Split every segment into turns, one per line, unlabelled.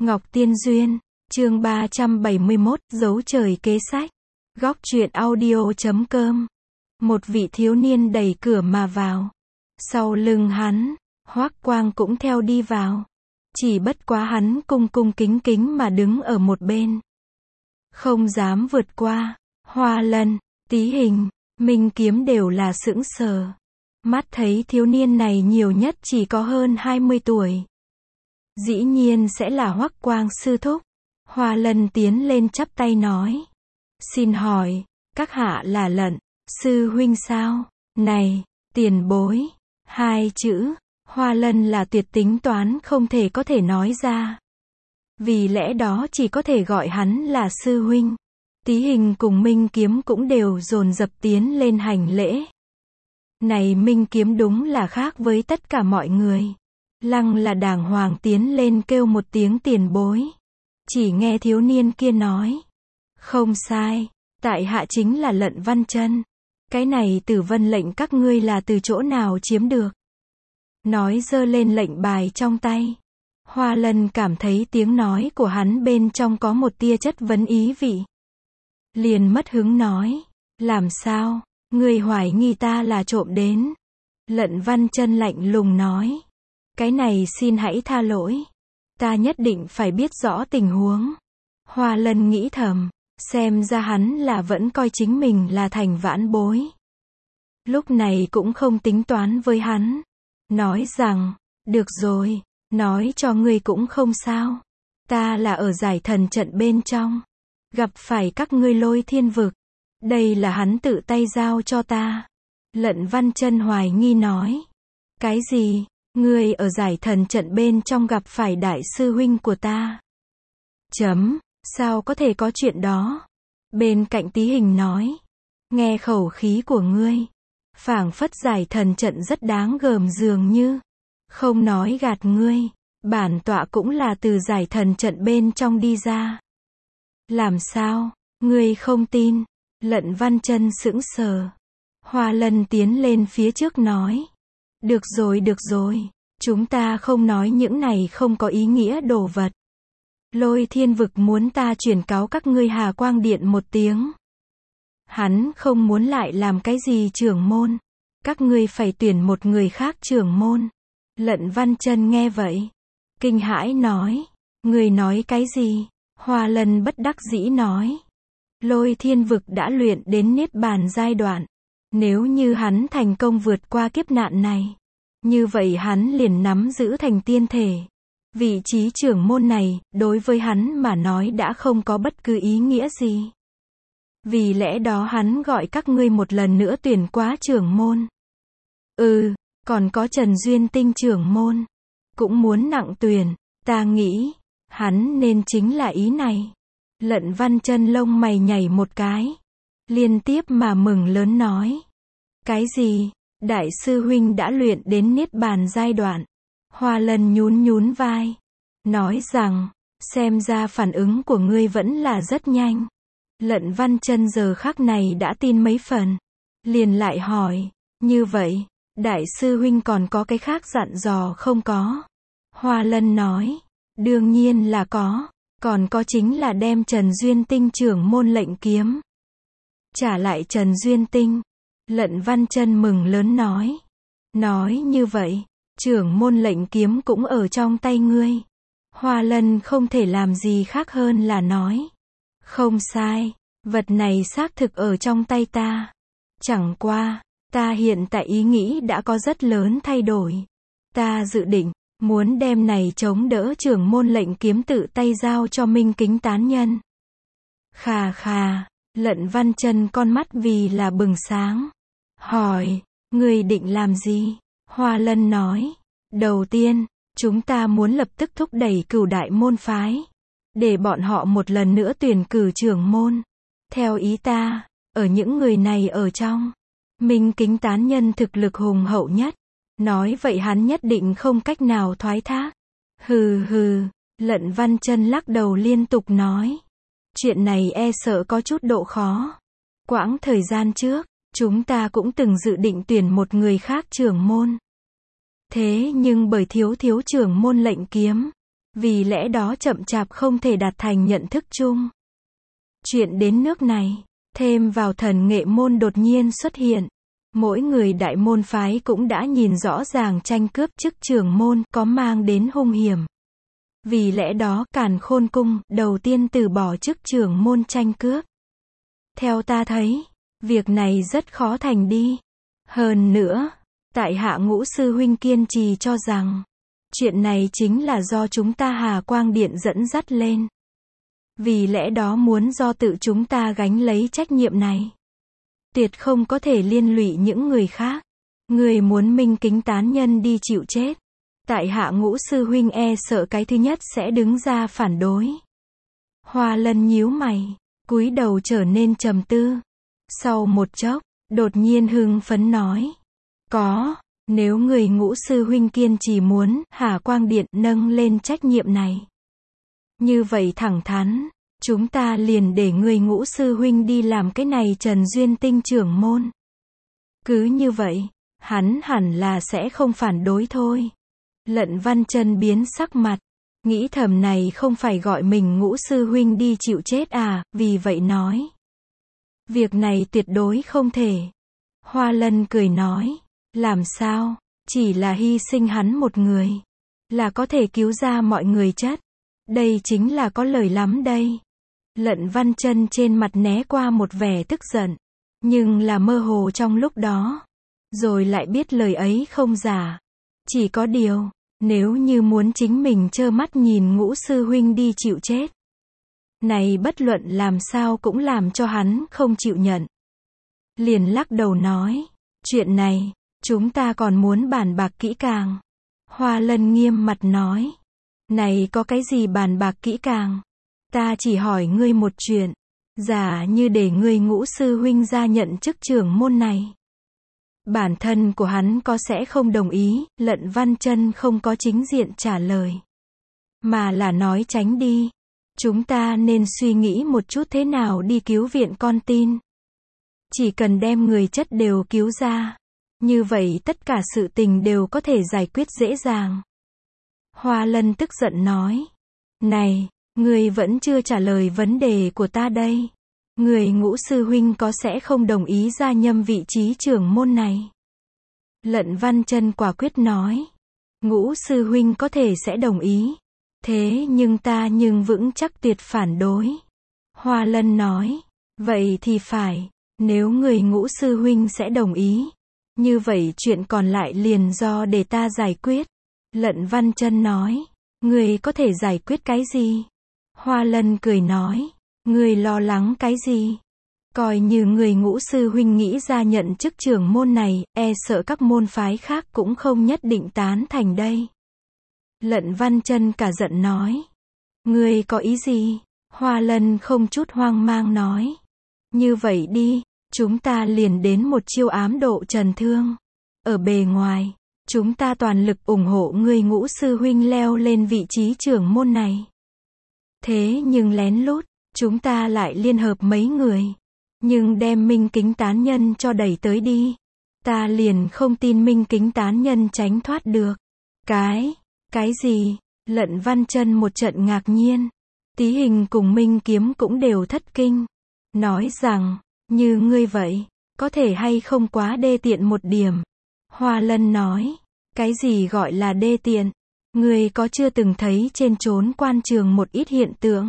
Ngọc Tiên Duyên, chương 371, dấu trời kế sách. Góc truyện audio.com. Một vị thiếu niên đẩy cửa mà vào. Sau lưng hắn, Hoắc Quang cũng theo đi vào. Chỉ bất quá hắn cung cung kính kính mà đứng ở một bên. Không dám vượt qua. Hoa Lân, Tí Hình, Minh Kiếm đều là sững sờ. Mắt thấy thiếu niên này nhiều nhất chỉ có hơn 20 tuổi. Dĩ nhiên sẽ là Hoắc Quang sư thúc. Hoa Lân tiến lên chắp tay nói. Xin hỏi, các hạ là Lận sư huynh sao? Này, tiền bối. Hai chữ, Hoa Lân là tuyệt tính toán không thể có thể nói ra. Vì lẽ đó chỉ có thể gọi hắn là sư huynh. Tí Hình cùng Minh Kiếm cũng đều dồn dập tiến lên hành lễ. Này Minh Kiếm đúng là khác với tất cả mọi người. Lăng là đàng hoàng tiến lên kêu một tiếng tiền bối. Chỉ nghe thiếu niên kia nói. Không sai, tại hạ chính là Lận Văn Chân. Cái này Tử Vân lệnh các ngươi là từ chỗ nào chiếm được? Nói giơ lên lệnh bài trong tay. Hoa Lân cảm thấy tiếng nói của hắn bên trong có một tia chất vấn ý vị. Liền mất hứng nói. Làm sao, ngươi hoài nghi ta là trộm đến? Lận Văn Chân lạnh lùng nói. Cái này xin hãy tha lỗi. Ta nhất định phải biết rõ tình huống. Hoa Lân nghĩ thầm, xem ra hắn là vẫn coi chính mình là thành vãn bối. Lúc này cũng không tính toán với hắn. Nói rằng, được rồi, nói cho ngươi cũng không sao. Ta là ở giải thần trận bên trong. Gặp phải các ngươi Lôi Thiên vực. Đây là hắn tự tay giao cho ta. Lận Văn Chân hoài nghi nói. Cái gì? Ngươi ở giải thần trận bên trong gặp phải đại sư huynh của ta. Sao có thể có chuyện đó? Bên cạnh Tí Hình nói. Nghe khẩu khí của ngươi. Phảng phất giải thần trận rất đáng gờm dường như. Không nói gạt ngươi. Bản tọa cũng là từ giải thần trận bên trong đi ra. Làm sao? Ngươi không tin? Lận Văn Chân sững sờ. Hoa Lân tiến lên phía trước nói. Được rồi. Chúng ta không nói những này không có ý nghĩa đồ vật. Lôi Thiên vực muốn ta chuyển cáo các ngươi Hà Quang Điện một tiếng. Hắn không muốn lại làm cái gì trưởng môn. Các ngươi phải tuyển một người khác trưởng môn. Lận Văn Chân nghe vậy. Kinh hãi nói. Ngươi nói cái gì? Hoa Lân bất đắc dĩ nói. Lôi Thiên vực đã luyện đến Niết Bàn giai đoạn. Nếu như hắn thành công vượt qua kiếp nạn này. Như vậy hắn liền nắm giữ thành tiên thể. Vị trí trưởng môn này, đối với hắn mà nói đã không có bất cứ ý nghĩa gì. Vì lẽ đó hắn gọi các ngươi một lần nữa tuyển quá trưởng môn. Còn có Trần Duyên Tinh trưởng môn. Cũng muốn nặng tuyển, ta nghĩ, hắn nên chính là ý này. Lận Văn Chân lông mày nhảy một cái. Liên tiếp mà mừng lớn nói. Cái gì? Đại sư huynh đã luyện đến Niết Bàn giai đoạn. Hoa Lân nhún vai. Nói rằng, xem ra phản ứng của ngươi vẫn là rất nhanh. Lận Văn Chân giờ khắc này đã tin mấy phần. Liền lại hỏi, như vậy, đại sư huynh còn có cái khác dặn dò không có? Hoa Lân nói, đương nhiên là có. Còn có chính là đem Trần Duyên Tinh trưởng môn lệnh kiếm. Trả lại Trần Duyên Tinh. Lận Văn Chân mừng lớn nói. Nói như vậy, trưởng môn lệnh kiếm cũng ở trong tay ngươi. Hoa Lân không thể làm gì khác hơn là nói. Không sai, vật này xác thực ở trong tay ta. Chẳng qua, ta hiện tại ý nghĩ đã có rất lớn thay đổi. Ta dự định, muốn đem này chống đỡ trưởng môn lệnh kiếm tự tay giao cho Minh Kính tán nhân. Khà, Lận Văn Chân con mắt vì là bừng sáng. Hỏi, ngươi định làm gì? Hoa Lân nói, đầu tiên, chúng ta muốn lập tức thúc đẩy Cửu Đại môn phái. Để bọn họ một lần nữa tuyển cử trưởng môn. Theo ý ta, ở những người này ở trong, Minh Kính tán nhân thực lực hùng hậu nhất. Nói vậy hắn nhất định không cách nào thoái thác. Hừ, Lận Văn Chân lắc đầu liên tục nói. Chuyện này e sợ có chút độ khó. Quãng thời gian trước, chúng ta cũng từng dự định tuyển một người khác trưởng môn. Thế nhưng bởi thiếu trưởng môn lệnh kiếm, Vì lẽ đó chậm chạp không thể đạt thành nhận thức chung. Chuyện đến nước này, thêm vào thần nghệ môn đột nhiên xuất hiện. Mỗi người đại môn phái cũng đã nhìn rõ ràng tranh cướp chức trưởng môn có mang đến hung hiểm. Vì lẽ đó Càn Khôn Cung đầu tiên từ bỏ chức trưởng môn tranh cướp. Theo ta thấy, việc này rất khó thành đi. Hơn nữa, tại hạ Ngũ sư huynh kiên trì cho rằng, chuyện này chính là do chúng ta Hà Quang Điện dẫn dắt lên. Vì lẽ đó muốn do tự chúng ta gánh lấy trách nhiệm này. Tuyệt không có thể liên lụy những người khác. Người muốn Minh Kính tán nhân đi chịu chết. Tại hạ Ngũ sư huynh e sợ cái thứ nhất sẽ đứng ra phản đối. Hoa Lân nhíu mày, cúi đầu trở nên trầm tư. Sau một chốc, đột nhiên hưng phấn nói. Có, nếu người Ngũ sư huynh kiên trì muốn Hà Quang Điện nâng lên trách nhiệm này. Như vậy thẳng thắn, chúng ta liền để người Ngũ sư huynh đi làm cái này Trần Duyên Tinh trưởng môn. Cứ như vậy, hắn hẳn là sẽ không phản đối thôi. Lận Văn Chân biến sắc mặt, nghĩ thầm này không phải gọi mình Ngũ sư huynh đi chịu chết à, vì vậy nói. Việc này tuyệt đối không thể. Hoa Lân cười nói, làm sao, chỉ là hy sinh hắn một người, là có thể cứu ra mọi người chất. Đây chính là có lời lắm đây. Lận Văn Chân trên mặt né qua một vẻ tức giận, nhưng là mơ hồ trong lúc đó. Rồi lại biết lời ấy không giả. Chỉ có điều, nếu như muốn chính mình trơ mắt nhìn Ngũ sư huynh đi chịu chết. Này bất luận làm sao cũng làm cho hắn không chịu nhận. Liền lắc đầu nói, chuyện này, chúng ta còn muốn bàn bạc kỹ càng. Hoa Lân nghiêm mặt nói, này có cái gì bàn bạc kỹ càng? Ta chỉ hỏi ngươi một chuyện, giả như để ngươi Ngũ sư huynh ra nhận chức trưởng môn này. Bản thân của hắn có sẽ không đồng ý, Lận Văn Chân không có chính diện trả lời. Mà là nói tránh đi. Chúng ta nên suy nghĩ một chút thế nào đi cứu viện con tin. Chỉ cần đem người chất đều cứu ra. Như vậy tất cả sự tình đều có thể giải quyết dễ dàng. Hoa Lân tức giận nói. Này, người vẫn chưa trả lời vấn đề của ta đây. Người Ngũ sư huynh có sẽ không đồng ý gia nhâm vị trí trưởng môn này. Lận Văn Chân quả quyết nói. Ngũ sư huynh có thể sẽ đồng ý. Thế nhưng ta nhưng vững chắc tuyệt phản đối. Hoa Lân nói. Vậy thì phải. Nếu người Ngũ sư huynh sẽ đồng ý. Như vậy chuyện còn lại liền do để ta giải quyết. Lận Văn Chân nói. Người có thể giải quyết cái gì? Hoa Lân cười nói. Người lo lắng cái gì? Coi như người Ngũ sư huynh nghĩ ra nhận chức trưởng môn này, e sợ các môn phái khác cũng không nhất định tán thành đây. Lận Văn Chân cả giận nói. Người có ý gì? Hoa Lân không chút hoang mang nói. Như vậy đi, chúng ta liền đến một chiêu ám độ Trần Thương. Ở bề ngoài, chúng ta toàn lực ủng hộ người Ngũ sư huynh leo lên vị trí trưởng môn này. Thế nhưng lén lút, chúng ta lại liên hợp mấy người. Nhưng đem Minh Kính tán nhân cho đẩy tới đi. Ta liền không tin Minh Kính tán nhân tránh thoát được. Cái gì? Lận Văn Chân một trận ngạc nhiên. Tí Hình cùng Minh Kiếm cũng đều thất kinh. Nói rằng, như ngươi vậy, có thể hay không quá đê tiện một điểm. Hoa Lân nói, cái gì gọi là đê tiện? Ngươi có chưa từng thấy trên chốn quan trường một ít hiện tượng?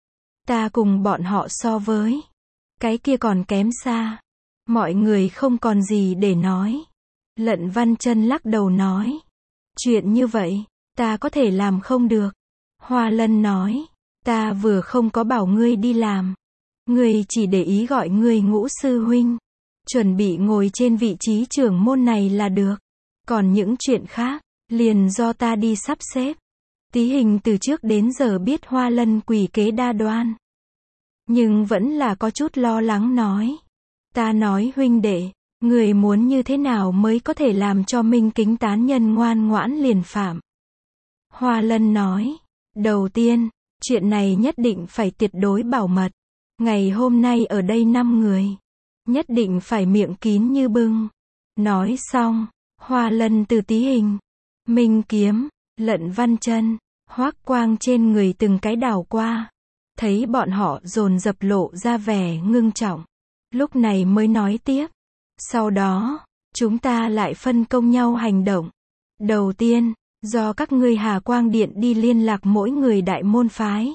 Ta cùng bọn họ so với cái kia còn kém xa. Mọi người không còn gì để nói. Lận Văn Chân lắc đầu nói. Chuyện như vậy, ta có thể làm không được. Hoa Lân nói. Ta vừa không có bảo ngươi đi làm. Ngươi chỉ để ý gọi ngươi Ngũ sư huynh. Chuẩn bị ngồi trên vị trí trưởng môn này là được. Còn những chuyện khác, liền do ta đi sắp xếp. Tí Hình từ trước đến giờ biết Hoa Lân quỷ kế đa đoan. Nhưng vẫn là có chút lo lắng nói. Ta nói huynh đệ, người muốn như thế nào mới có thể làm cho Minh Kính tán nhân ngoan ngoãn liền phạm? Hoa Lân nói. Đầu tiên, chuyện này nhất định phải tuyệt đối bảo mật. Ngày hôm nay ở đây 5 người. Nhất định phải miệng kín như bưng. Nói xong, Hoa Lân từ Tí Hình, Minh Kiếm, Lận Văn Chân, Hoắc quang trên người từng cái đảo qua. Thấy bọn họ dồn dập lộ ra vẻ ngưng trọng. Lúc này mới nói tiếp. Sau đó, chúng ta lại phân công nhau hành động. Đầu tiên, do các ngươi Hà Quang Điện đi liên lạc mỗi người đại môn phái.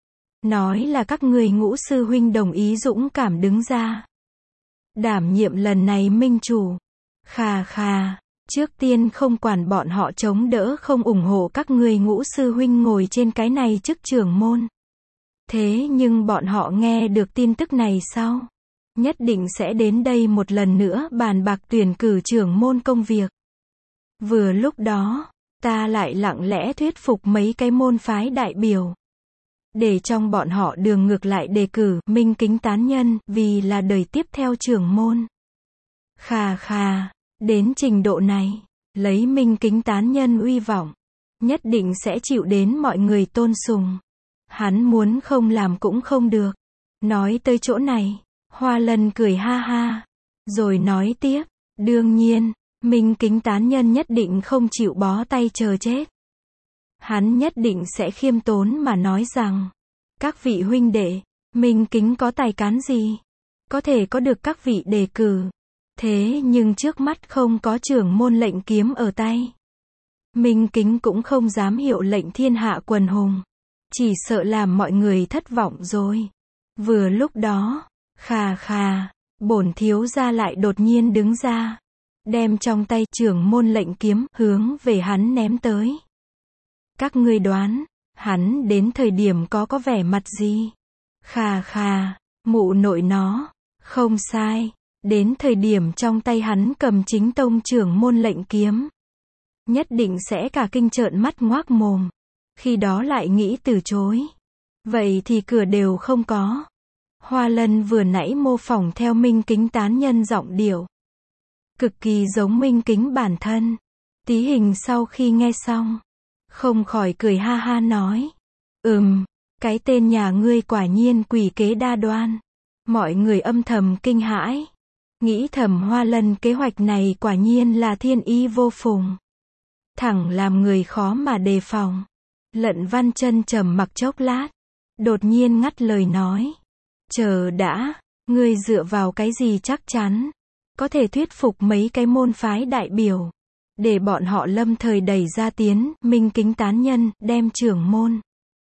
Nói là các ngươi Ngũ sư huynh đồng ý dũng cảm đứng ra. Đảm nhiệm lần này minh chủ. Khà khà, trước tiên không quản bọn họ chống đỡ không ủng hộ các ngươi Ngũ sư huynh ngồi trên cái này chức trưởng môn. Thế nhưng bọn họ nghe được tin tức này sau, nhất định sẽ đến đây một lần nữa bàn bạc tuyển cử trưởng môn công việc. Vừa lúc đó, ta lại lặng lẽ thuyết phục mấy cái môn phái đại biểu. Để trong bọn họ đường ngược lại đề cử Minh Kính tán nhân vì là đời tiếp theo trưởng môn. Khà khà, đến trình độ này, lấy Minh Kính tán nhân uy vọng, nhất định sẽ chịu đến mọi người tôn sùng. Hắn muốn không làm cũng không được. Nói tới chỗ này, Hoa Lân cười ha ha, rồi nói tiếp, đương nhiên, Minh Kính tán nhân nhất định không chịu bó tay chờ chết. Hắn nhất định sẽ khiêm tốn mà nói rằng, các vị huynh đệ, Minh Kính có tài cán gì? Có thể có được các vị đề cử. Thế nhưng trước mắt không có trưởng môn lệnh kiếm ở tay. Minh Kính cũng không dám hiệu lệnh thiên hạ quần hùng. Chỉ sợ làm mọi người thất vọng rồi. Vừa lúc đó, khà khà, bổn thiếu gia lại đột nhiên đứng ra. Đem trong tay trưởng môn lệnh kiếm hướng về hắn ném tới. Các ngươi đoán, hắn đến thời điểm có vẻ mặt gì? Khà khà, mụ nội nó, không sai, đến thời điểm trong tay hắn cầm chính tông trưởng môn lệnh kiếm. Nhất định sẽ cả kinh trợn mắt ngoác mồm. Khi đó lại nghĩ từ chối. Vậy thì cửa đều không có. Hoa Lân vừa nãy mô phỏng theo Minh Kính tán nhân giọng điệu. Cực kỳ giống Minh Kính bản thân. Tí Hình sau khi nghe xong, không khỏi cười ha ha nói. Cái tên nhà ngươi quả nhiên quỷ kế đa đoan. Mọi người âm thầm kinh hãi. Nghĩ thầm Hoa Lân kế hoạch này quả nhiên là thiên ý vô phùng. Thẳng làm người khó mà đề phòng. Lận Văn Chân trầm mặc chốc lát. Đột nhiên ngắt lời nói. Chờ đã, ngươi dựa vào cái gì chắc chắn. Có thể thuyết phục mấy cái môn phái đại biểu. Để bọn họ lâm thời đẩy ra tiến, Minh Kính tán nhân, đem trưởng môn.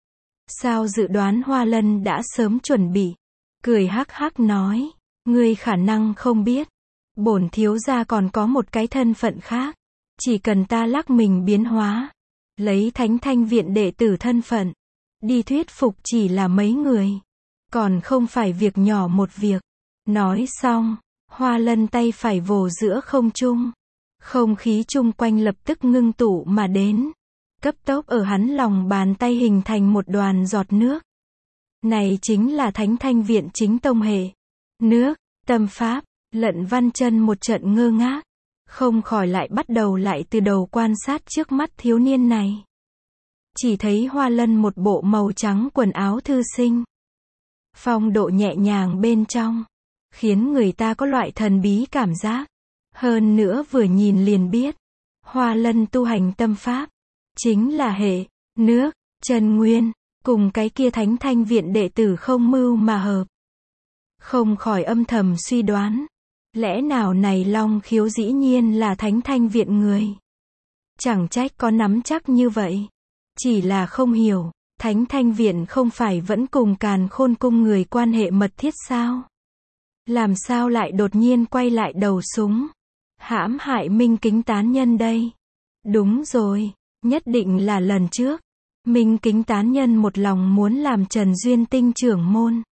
Sao dự đoán Hoa Lân đã sớm chuẩn bị. Cười hắc hắc nói. Ngươi khả năng không biết. Bổn thiếu gia còn có một cái thân phận khác. Chỉ cần ta lắc mình biến hóa. Lấy Thánh Thanh Viện đệ tử thân phận. Đi thuyết phục chỉ là mấy người. Còn không phải việc nhỏ một việc. Nói xong, Hoa Lân tay phải vồ giữa không trung. Không khí chung quanh lập tức ngưng tụ mà đến. Cấp tốc ở hắn lòng bàn tay hình thành một đoàn giọt nước. Này chính là Thánh Thanh Viện chính tông hệ. Nước, tâm pháp, Lận Văn Chân một trận ngơ ngác. Không khỏi lại bắt đầu lại từ đầu quan sát trước mắt thiếu niên này. Chỉ thấy Hoa Lân một bộ màu trắng quần áo thư sinh. Phong độ nhẹ nhàng bên trong. Khiến người ta có loại thần bí cảm giác. Hơn nữa vừa nhìn liền biết. Hoa Lân tu hành tâm pháp. Chính là hệ, nước, chân nguyên. Cùng cái kia Thánh Thanh Viện đệ tử không mưu mà hợp. Không khỏi âm thầm suy đoán. Lẽ nào này Long Khiếu dĩ nhiên là Thánh Thanh Viện người. Chẳng trách có nắm chắc như vậy. Chỉ là không hiểu, Thánh Thanh Viện không phải vẫn cùng Càn Khôn Cung người quan hệ mật thiết sao? Làm sao lại đột nhiên quay lại đầu súng? Hãm hại Minh Kính tán nhân đây. Đúng rồi, nhất định là lần trước. Minh Kính tán nhân một lòng muốn làm Trần Duyên Tinh trưởng môn.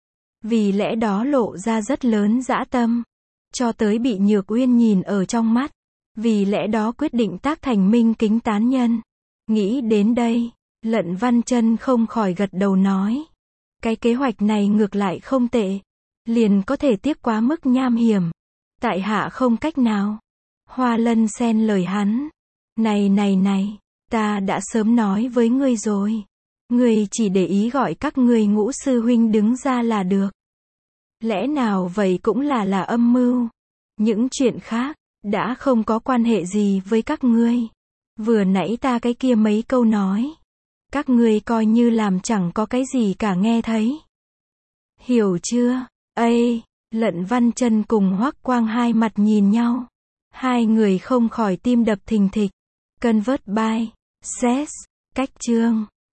Vì lẽ đó lộ ra rất lớn dã tâm. Cho tới bị Nhược Uyên nhìn ở trong mắt. Vì lẽ đó quyết định tác thành Minh Kính tán nhân. Nghĩ đến đây, Lận Văn Chân không khỏi gật đầu nói. Cái kế hoạch này ngược lại không tệ. Liền có thể tiếc quá mức nham hiểm. Tại hạ không cách nào. Hoa Lân xen lời hắn. Này, ta đã sớm nói với ngươi rồi. Ngươi chỉ để ý gọi các ngươi Ngũ sư huynh đứng ra là được. Lẽ nào vậy cũng là âm mưu. Những chuyện khác, đã không có quan hệ gì với các ngươi. Vừa nãy ta cái kia mấy câu nói. Các ngươi coi như làm chẳng có cái gì cả nghe thấy. Hiểu chưa? Ây, Lận Văn Chân cùng Hoắc Quang hai mặt nhìn nhau. Hai người không khỏi tim đập thình thịch. Convert by Sex. Cách chương